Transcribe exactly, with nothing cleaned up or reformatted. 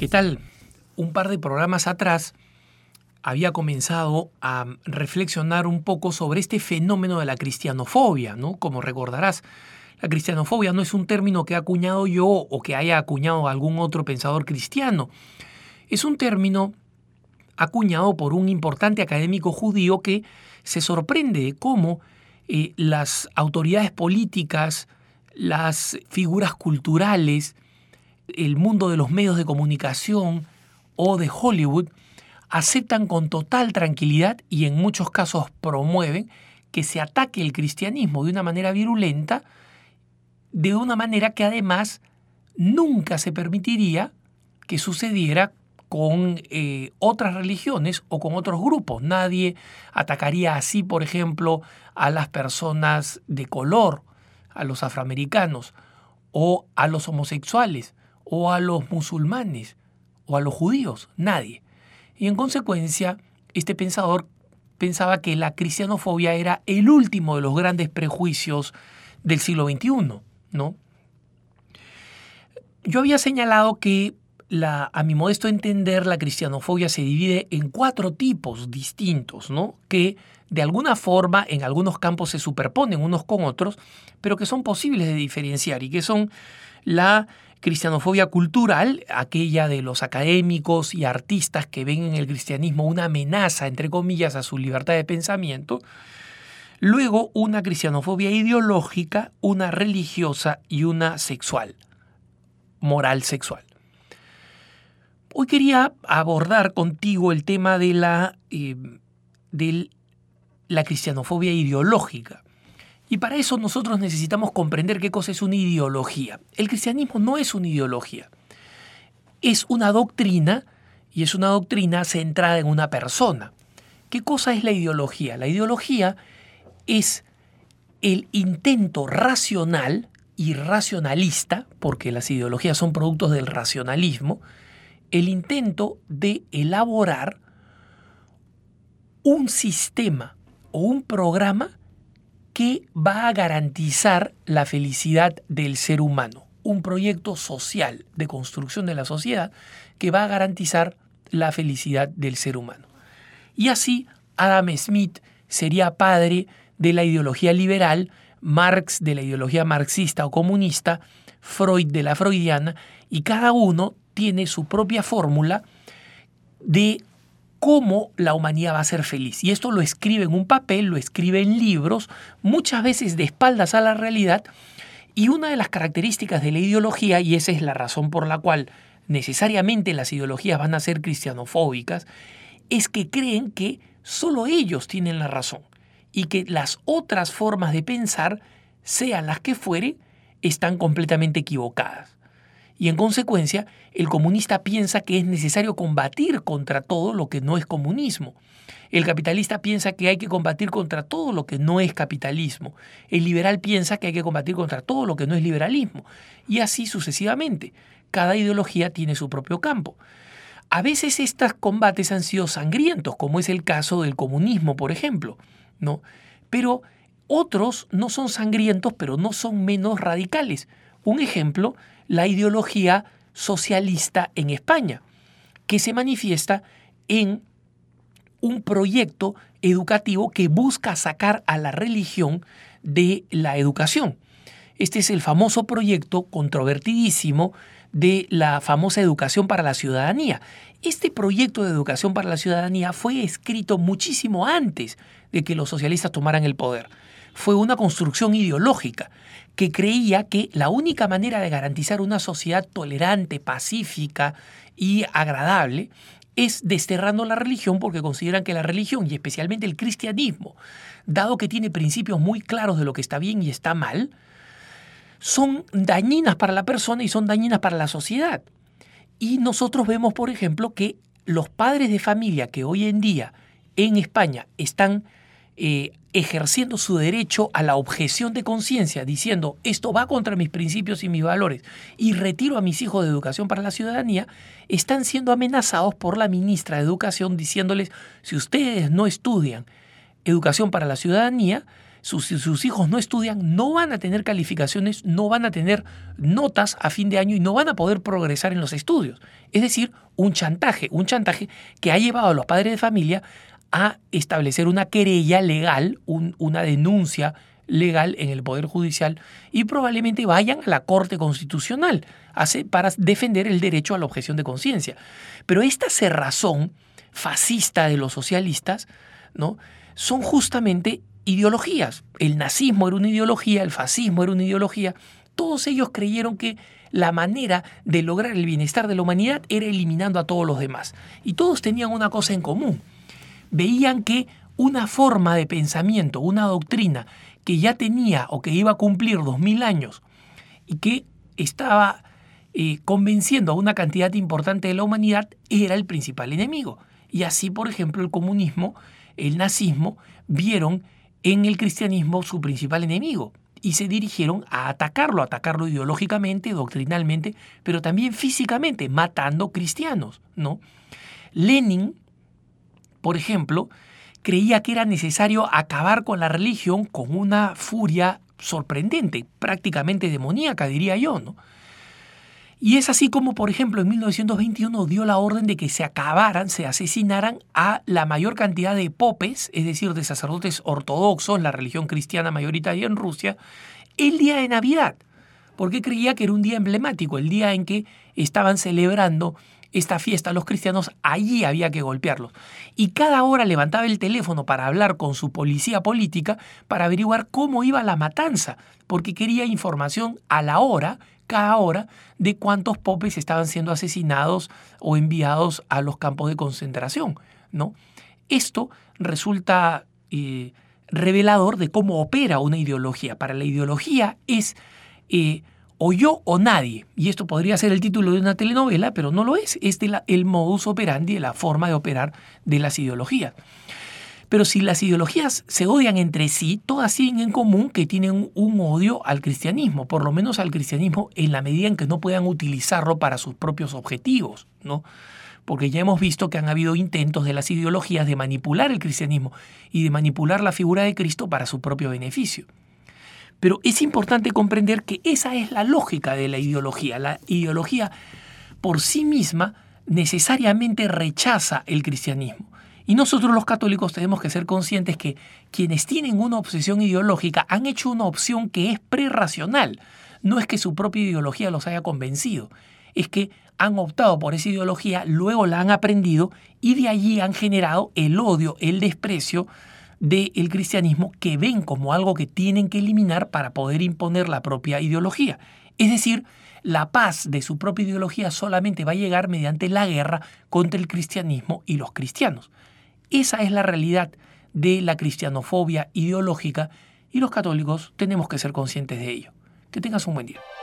¿Qué tal? Un par de programas atrás había comenzado a reflexionar un poco sobre este fenómeno de la cristianofobia, ¿no? Como recordarás, la cristianofobia no es un término que he acuñado yo o que haya acuñado algún otro pensador cristiano. Es un término acuñado por un importante académico judío que se sorprende de cómo eh, las autoridades políticas, las figuras culturales, el mundo de los medios de comunicación o de Hollywood aceptan con total tranquilidad y en muchos casos promueven que se ataque el cristianismo de una manera virulenta, de una manera que además nunca se permitiría que sucediera con eh, otras religiones o con otros grupos. Nadie atacaría así, por ejemplo, a las personas de color, a los afroamericanos, o a los homosexuales, o a los musulmanes, o a los judíos. Nadie. Y en consecuencia, este pensador pensaba que la cristianofobia era el último de los grandes prejuicios del siglo veintiuno, ¿no? Yo había señalado que La, a mi modesto entender, la cristianofobia se divide en cuatro tipos distintos, ¿no? Que de alguna forma en algunos campos se superponen unos con otros, pero que son posibles de diferenciar y que son la cristianofobia cultural, aquella de los académicos y artistas que ven en el cristianismo una amenaza, entre comillas, a su libertad de pensamiento. Luego, una cristianofobia ideológica, una religiosa y una sexual, moral sexual. Hoy quería abordar contigo el tema de la, eh, de la cristianofobia ideológica. Y para eso nosotros necesitamos comprender qué cosa es una ideología. El cristianismo no es una ideología. Es una doctrina, y es una doctrina centrada en una persona. ¿Qué cosa es la ideología? La ideología es el intento racional y racionalista, porque las ideologías son productos del racionalismo, el intento de elaborar un sistema o un programa que va a garantizar la felicidad del ser humano, un proyecto social de construcción de la sociedad que va a garantizar la felicidad del ser humano. Y así Adam Smith sería padre de la ideología liberal, Marx de la ideología marxista o comunista, Freud de la freudiana, y cada uno tiene su propia fórmula de cómo la humanidad va a ser feliz. Y esto lo escribe en un papel, lo escribe en libros, muchas veces de espaldas a la realidad. Y una de las características de la ideología, y esa es la razón por la cual necesariamente las ideologías van a ser cristianofóbicas, es que creen que solo ellos tienen la razón y que las otras formas de pensar, sean las que fuere, están completamente equivocadas. Y en consecuencia, el comunista piensa que es necesario combatir contra todo lo que no es comunismo. El capitalista piensa que hay que combatir contra todo lo que no es capitalismo. El liberal piensa que hay que combatir contra todo lo que no es liberalismo. Y así sucesivamente. Cada ideología tiene su propio campo. A veces estos combates han sido sangrientos, como es el caso del comunismo, por ejemplo, ¿no? Pero otros no son sangrientos, pero no son menos radicales. Un ejemplo, la ideología socialista en España, que se manifiesta en un proyecto educativo que busca sacar a la religión de la educación. Este es el famoso proyecto controvertidísimo de la famosa educación para la ciudadanía. Este proyecto de educación para la ciudadanía fue escrito muchísimo antes de que los socialistas tomaran el poder. Fue una construcción ideológica que creía que la única manera de garantizar una sociedad tolerante, pacífica y agradable es desterrando la religión, porque consideran que la religión, y especialmente el cristianismo, dado que tiene principios muy claros de lo que está bien y está mal, son dañinas para la persona y son dañinas para la sociedad. Y nosotros vemos, por ejemplo, que los padres de familia que hoy en día en España están eh, ejerciendo su derecho a la objeción de conciencia, diciendo esto va contra mis principios y mis valores y retiro a mis hijos de educación para la ciudadanía, están siendo amenazados por la ministra de Educación diciéndoles: si ustedes no estudian educación para la ciudadanía, sus, si sus hijos no estudian, no van a tener calificaciones, no van a tener notas a fin de año y no van a poder progresar en los estudios. Es decir, un chantaje, un chantaje que ha llevado a los padres de familia a establecer una querella legal, un, una denuncia legal en el Poder Judicial y probablemente vayan a la Corte Constitucional para defender el derecho a la objeción de conciencia. Pero esta cerrazón fascista de los socialistas, ¿no?, son justamente ideologías. El nazismo era una ideología, el fascismo era una ideología. Todos ellos creyeron que la manera de lograr el bienestar de la humanidad era eliminando a todos los demás. Y todos tenían una cosa en común. Veían que una forma de pensamiento, una doctrina que ya tenía o que iba a cumplir dos mil años y que estaba eh, convenciendo a una cantidad importante de la humanidad era el principal enemigo. Y así, por ejemplo, el comunismo, el nazismo, vieron en el cristianismo su principal enemigo y se dirigieron a atacarlo, a atacarlo ideológicamente, doctrinalmente, pero también físicamente, matando cristianos, ¿no? Lenin, por ejemplo, creía que era necesario acabar con la religión con una furia sorprendente, prácticamente demoníaca, diría yo, ¿no? Y es así como, por ejemplo, en mil novecientos veintiuno dio la orden de que se acabaran, se asesinaran a la mayor cantidad de popes, es decir, de sacerdotes ortodoxos, la religión cristiana mayoritaria en Rusia, el día de Navidad, porque creía que era un día emblemático, el día en que estaban celebrando esta fiesta los cristianos, allí había que golpearlos. Y cada hora levantaba el teléfono para hablar con su policía política para averiguar cómo iba la matanza, porque quería información a la hora, cada hora, de cuántos popes estaban siendo asesinados o enviados a los campos de concentración, ¿no? Esto resulta eh, revelador de cómo opera una ideología. Para la ideología es eh, o yo o nadie, y esto podría ser el título de una telenovela, pero no lo es, es de la, el modus operandi, de la forma de operar de las ideologías. Pero si las ideologías se odian entre sí, todas tienen en común que tienen un odio al cristianismo, por lo menos al cristianismo en la medida en que no puedan utilizarlo para sus propios objetivos, ¿no? Porque ya hemos visto que han habido intentos de las ideologías de manipular el cristianismo y de manipular la figura de Cristo para su propio beneficio. Pero es importante comprender que esa es la lógica de la ideología. La ideología por sí misma necesariamente rechaza el cristianismo. Y nosotros los católicos tenemos que ser conscientes que quienes tienen una obsesión ideológica han hecho una opción que es prerracional. No es que su propia ideología los haya convencido, es que han optado por esa ideología, luego la han aprendido y de allí han generado el odio, el desprecio del cristianismo que ven como algo que tienen que eliminar para poder imponer la propia ideología. Es decir, la paz de su propia ideología solamente va a llegar mediante la guerra contra el cristianismo y los cristianos. Esa es la realidad de la cristianofobia ideológica y los católicos tenemos que ser conscientes de ello. Que tengas un buen día.